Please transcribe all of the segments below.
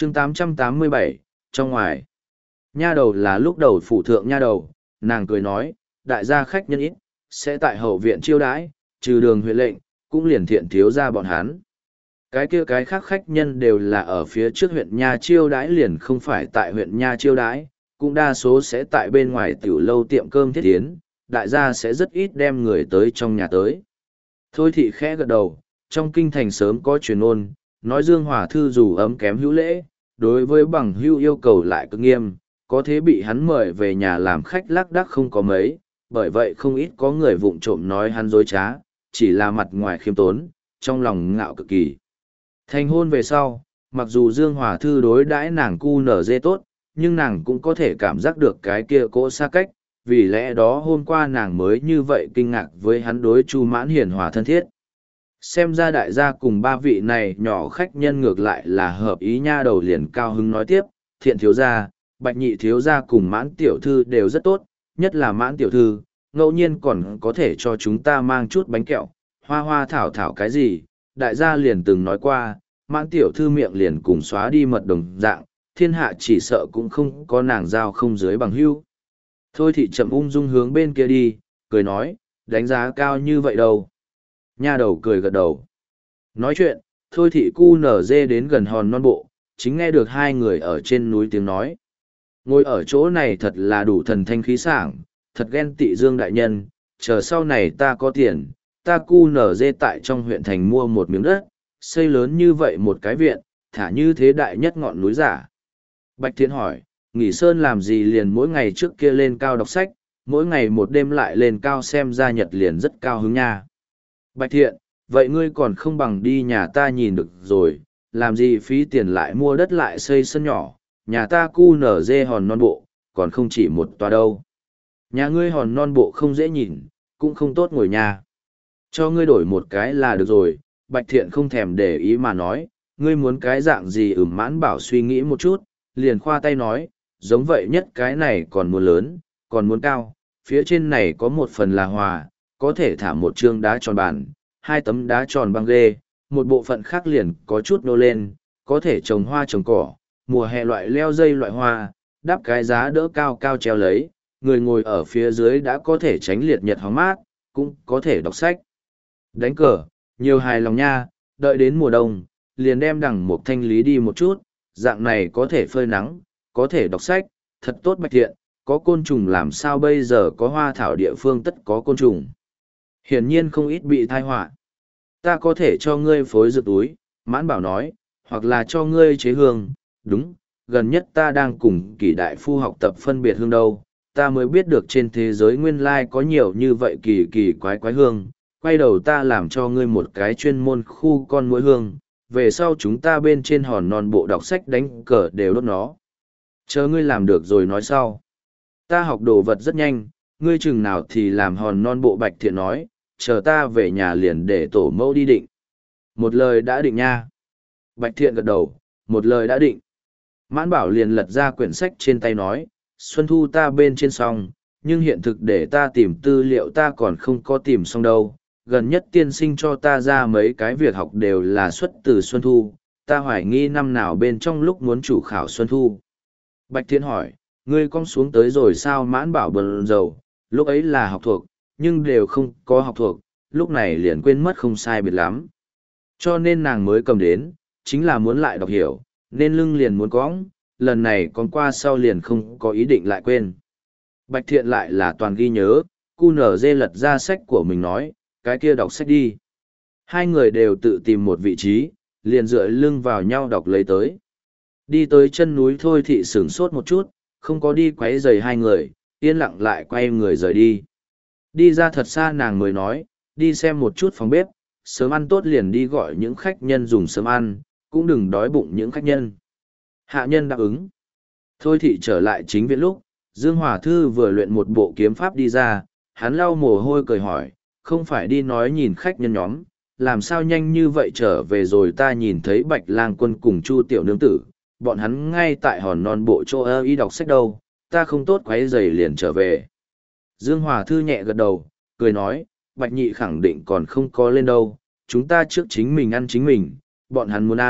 chương 887, trong ngoài. Nha đầu là lúc đầu phủ thượng nha đầu, nàng cười nói, đại gia khách nhân ít, sẽ tại hậu viện chiêu đãi, trừ đường huyện lệnh, cũng liền thiện thiếu ra bọn hắn. Cái kia cái khác khách nhân đều là ở phía trước huyện nha chiêu đãi liền không phải tại huyện nha chiêu đãi, cũng đa số sẽ tại bên ngoài tiểu lâu tiệm cơm thiết tiến, đại gia sẽ rất ít đem người tới trong nhà tới. Thôi thị khẽ gật đầu, trong kinh thành sớm có truyền ôn, nói Dương Hòa Thư dù ấm kém hữu lễ, đối với bằng hữu yêu cầu lại cực nghiêm, có thế bị hắn mời về nhà làm khách lác đác không có mấy, bởi vậy không ít có người vụng trộm nói hắn dối trá, chỉ là mặt ngoài khiêm tốn, trong lòng ngạo cực kỳ. Thành hôn về sau, mặc dù Dương Hòa Thư đối đãi nàng cu nở dê tốt, nhưng nàng cũng có thể cảm giác được cái kia cỗ xa cách, vì lẽ đó hôm qua nàng mới như vậy kinh ngạc với hắn đối Chu Mãn hiền hòa thân thiết. Xem ra đại gia cùng ba vị này nhỏ khách nhân ngược lại là hợp ý nha đầu liền cao hứng nói tiếp, thiện thiếu gia, bạch nhị thiếu gia cùng Mãn tiểu thư đều rất tốt, nhất là Mãn tiểu thư, ngẫu nhiên còn có thể cho chúng ta mang chút bánh kẹo, hoa hoa thảo thảo cái gì, đại gia liền từng nói qua, Mãn tiểu thư miệng liền cùng xóa đi mật đồng dạng, thiên hạ chỉ sợ cũng không có nàng giao không dưới bằng hữu. Thôi thì chậm ung dung hướng bên kia đi, cười nói, đánh giá cao như vậy đâu. Nha đầu cười gật đầu. Nói chuyện, thôi thị cu nở dê đến gần hòn non bộ, chính nghe được hai người ở trên núi tiếng nói. Ngồi ở chỗ này thật là đủ thần thanh khí sảng, thật ghen tị Dương đại nhân, chờ sau này ta có tiền, ta cu nở dê tại trong huyện thành mua một miếng đất, xây lớn như vậy một cái viện, thả như thế đại nhất ngọn núi giả. Bạch Thiện hỏi, nghỉ sơn làm gì liền mỗi ngày trước kia lên cao đọc sách, mỗi ngày một đêm lại lên cao xem ra nhật liền rất cao hứng nha. Bạch Thiện, vậy ngươi còn không bằng đi nhà ta nhìn được rồi, làm gì phí tiền lại mua đất lại xây sân nhỏ, nhà ta cu nở dê hòn non bộ, còn không chỉ một tòa đâu. Nhà ngươi hòn non bộ không dễ nhìn, cũng không tốt ngồi nhà. Cho ngươi đổi một cái là được rồi, Bạch Thiện không thèm để ý mà nói, ngươi muốn cái dạng gì Mãn bảo suy nghĩ một chút, liền khoa tay nói, giống vậy nhất cái này còn muốn lớn, còn muốn cao, phía trên này có một phần là hòa, có thể thả một trương đá tròn bàn, hai tấm đá tròn băng ghê, một bộ phận khác liền có chút nô lên, có thể trồng hoa trồng cỏ, mùa hè loại leo dây loại hoa, đắp cái giá đỡ cao cao treo lấy, người ngồi ở phía dưới đã có thể tránh liệt nhật hóng mát, cũng có thể đọc sách. Đánh cờ, nhiều hài lòng nha, đợi đến mùa đông, liền đem đằng một thanh lý đi một chút, dạng này có thể phơi nắng, có thể đọc sách, thật tốt Bạch Thiện, có côn trùng làm sao bây giờ có hoa thảo địa phương tất có côn trùng. Hiển nhiên không ít bị thai họa. Ta có thể cho ngươi phối dược túi, Mãn bảo nói, hoặc là cho ngươi chế hương, đúng, gần nhất ta đang cùng Kỷ đại phu học tập phân biệt hương đâu, ta mới biết được trên thế giới nguyên lai có nhiều như vậy kỳ kỳ quái quái hương, quay đầu ta làm cho ngươi một cái chuyên môn khu con muỗi hương, về sau chúng ta bên trên hòn non bộ đọc sách đánh cờ đều đốt nó. Chờ ngươi làm được rồi nói sau. Ta học đồ vật rất nhanh, ngươi chừng nào thì làm hòn non bộ. Bạch Thiện nói, chờ ta về nhà liền để tổ mẫu đi định. Một lời đã định nha. Bạch Thiện gật đầu, một lời đã định. Mãn bảo liền lật ra quyển sách trên tay nói, Xuân Thu ta bên trên xong, nhưng hiện thực để ta tìm tư liệu ta còn không có tìm xong đâu. Gần nhất tiên sinh cho ta ra mấy cái việc học đều là xuất từ Xuân Thu, ta hoài nghi năm nào bên trong lúc muốn chủ khảo Xuân Thu. Bạch Thiện hỏi, ngươi con xuống tới rồi sao? Mãn bảo bần dầu, lúc ấy là học thuộc, nhưng đều không có học thuộc, lúc này liền quên mất không sai biệt lắm. Cho nên nàng mới cầm đến, chính là muốn lại đọc hiểu, nên lưng liền muốn cõng, lần này con qua sau liền không có ý định lại quên. Bạch Thiện lại là toàn ghi nhớ, cu nở dê lật ra sách của mình nói, cái kia đọc sách đi. Hai người đều tự tìm một vị trí, liền dựa lưng vào nhau đọc lấy tới. Đi tới chân núi thôi thị sửng sốt một chút, không có đi quấy rầy hai người, yên lặng lại quay người rời đi. Đi ra thật xa nàng mới nói, đi xem một chút phòng bếp, sớm ăn tốt liền đi gọi những khách nhân dùng sớm ăn, cũng đừng đói bụng những khách nhân. Hạ nhân đáp ứng. Thôi thị trở lại chính viện lúc, Dương Hòa Thư vừa luyện một bộ kiếm pháp đi ra, hắn lau mồ hôi cười hỏi, không phải đi nói nhìn khách nhân nhóm, làm sao nhanh như vậy trở về rồi? Ta nhìn thấy Bạch Lang Quân cùng Chu Tiểu Nương Tử, bọn hắn ngay tại hòn non bộ chỗ ơ y đọc sách đâu, ta không tốt quấy rầy liền trở về. Dương Hòa Thư nhẹ gật đầu, cười nói, Bạch Nhị khẳng định còn không có lên đâu, chúng ta trước chính mình ăn chính mình, bọn hắn muốn ăn,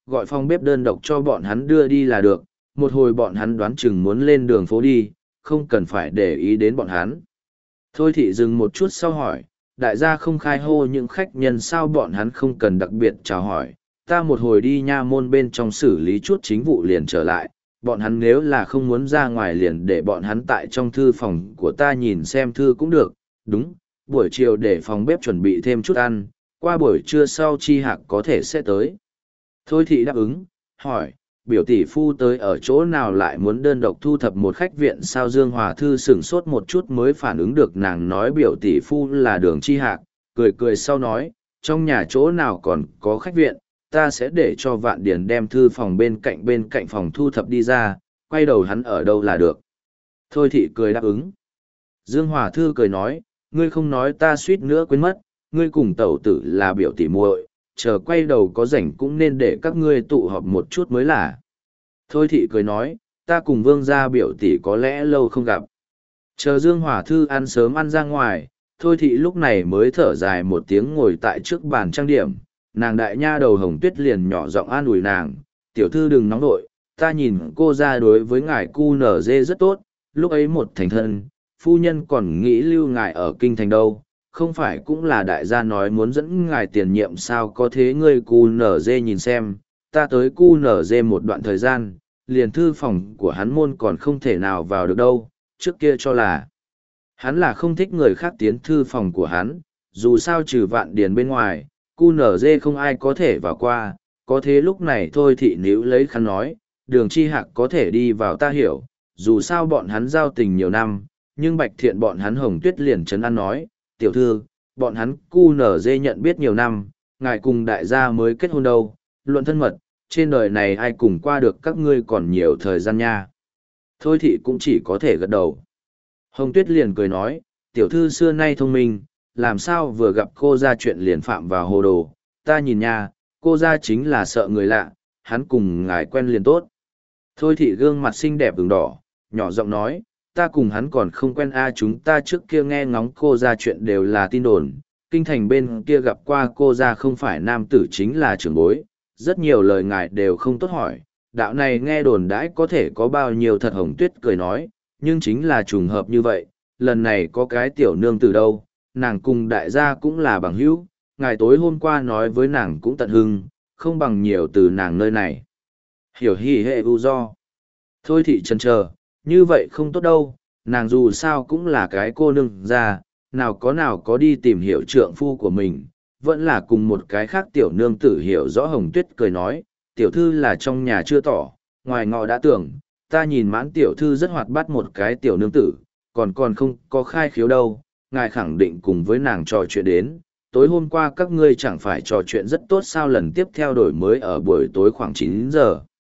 gọi phòng bếp đơn độc cho bọn hắn đưa đi là được, một hồi bọn hắn đoán chừng muốn lên đường phố đi, không cần phải để ý đến bọn hắn. Thôi thị dừng một chút sau hỏi, đại gia không khai hô những khách nhân sao bọn hắn không cần đặc biệt chào hỏi, ta một hồi đi nha môn bên trong xử lý chút chính vụ liền trở lại, bọn hắn nếu là không muốn ra ngoài liền để bọn hắn tại trong thư phòng của ta nhìn xem thư cũng được, đúng, buổi chiều để phòng bếp chuẩn bị thêm chút ăn, qua buổi trưa sau Chi Hạc có thể sẽ tới. Thôi thị đáp ứng, hỏi, biểu tỷ phu tới ở chỗ nào lại muốn đơn độc thu thập một khách viện sao? Dương Hòa Thư sửng sốt một chút mới phản ứng được nàng nói biểu tỷ phu là Đường Chi Hạc, cười cười sau nói, trong nhà chỗ nào còn có khách viện, ta sẽ để cho Vạn Điền đem thư phòng bên cạnh phòng thu thập đi ra, quay đầu hắn ở đâu là được. Thôi thị cười đáp ứng. Dương Hòa Thư cười nói, ngươi không nói ta suýt nữa quên mất, ngươi cùng tẩu tử là biểu tỷ muội, chờ quay đầu có rảnh cũng nên để các ngươi tụ họp một chút mới là. Thôi thị cười nói, ta cùng Vương gia biểu tỷ có lẽ lâu không gặp. Chờ Dương Hòa Thư ăn sớm ăn ra ngoài, Thôi thị lúc này mới thở dài một tiếng ngồi tại trước bàn trang điểm, nàng đại nha đầu Hồng Tuyết liền nhỏ giọng an ủi nàng, tiểu thư đừng nóng nội, ta nhìn cô ra đối với ngài cu nở dê rất tốt, lúc ấy một thành thân, phu nhân còn nghĩ lưu ngài ở kinh thành đâu, không phải cũng là đại gia nói muốn dẫn ngài tiền nhiệm sao? Có thế ngươi cu nở dê nhìn xem, ta tới cu nở dê một đoạn thời gian, liền thư phòng của hắn môn còn không thể nào vào được đâu, trước kia cho là hắn là không thích người khác tiến thư phòng của hắn, dù sao trừ Vạn Điền bên ngoài, cu nở dê không ai có thể vào qua, có thế lúc này thôi thị níu lấy khăn nói, Đường Chi Hạc có thể đi vào ta hiểu, dù sao bọn hắn giao tình nhiều năm, nhưng Bạch Thiện bọn hắn Hồng Tuyết liền trấn an nói, tiểu thư, bọn hắn cu nở dê nhận biết nhiều năm, ngài cùng đại gia mới kết hôn đâu, luận thân mật, trên đời này ai cùng qua được các ngươi còn nhiều thời gian nha. Thôi thị cũng chỉ có thể gật đầu. Hồng Tuyết liền cười nói, tiểu thư xưa nay thông minh, làm sao vừa gặp cô ra chuyện liền phạm vào hồ đồ, ta nhìn nha, cô ra chính là sợ người lạ, hắn cùng ngài quen liền tốt. Thôi thị gương mặt xinh đẹp ửng đỏ, nhỏ giọng nói, ta cùng hắn còn không quen chúng ta trước kia nghe ngóng cô ra chuyện đều là tin đồn, kinh thành bên kia gặp qua cô ra không phải nam tử chính là trưởng bối, rất nhiều lời ngài đều không tốt hỏi, đạo này nghe đồn đãi có thể có bao nhiêu thật. Hồng Tuyết cười nói, nhưng chính là trùng hợp như vậy, lần này có cái tiểu nương từ đâu, nàng cùng đại gia cũng là bằng hữu, ngài tối hôm qua nói với nàng cũng tận hưng, không bằng nhiều từ nàng nơi này. Hiểu hỉ hệ u do. Thôi thị chần chờ, như vậy không tốt đâu, nàng dù sao cũng là cái cô nương ra, nào có đi tìm hiểu trượng phu của mình, vẫn là cùng một cái khác tiểu nương tử hiểu rõ. Hồng Tuyết cười nói, tiểu thư là trong nhà chưa tỏ, ngoài ngọ đã tưởng, ta nhìn Mãn tiểu thư rất hoạt bát một cái tiểu nương tử, còn không có khai khiếu đâu, ngài khẳng định cùng với nàng trò chuyện đến, tối hôm qua các ngươi chẳng phải trò chuyện rất tốt sao? Lần tiếp theo đổi mới ở buổi tối khoảng 9 giờ.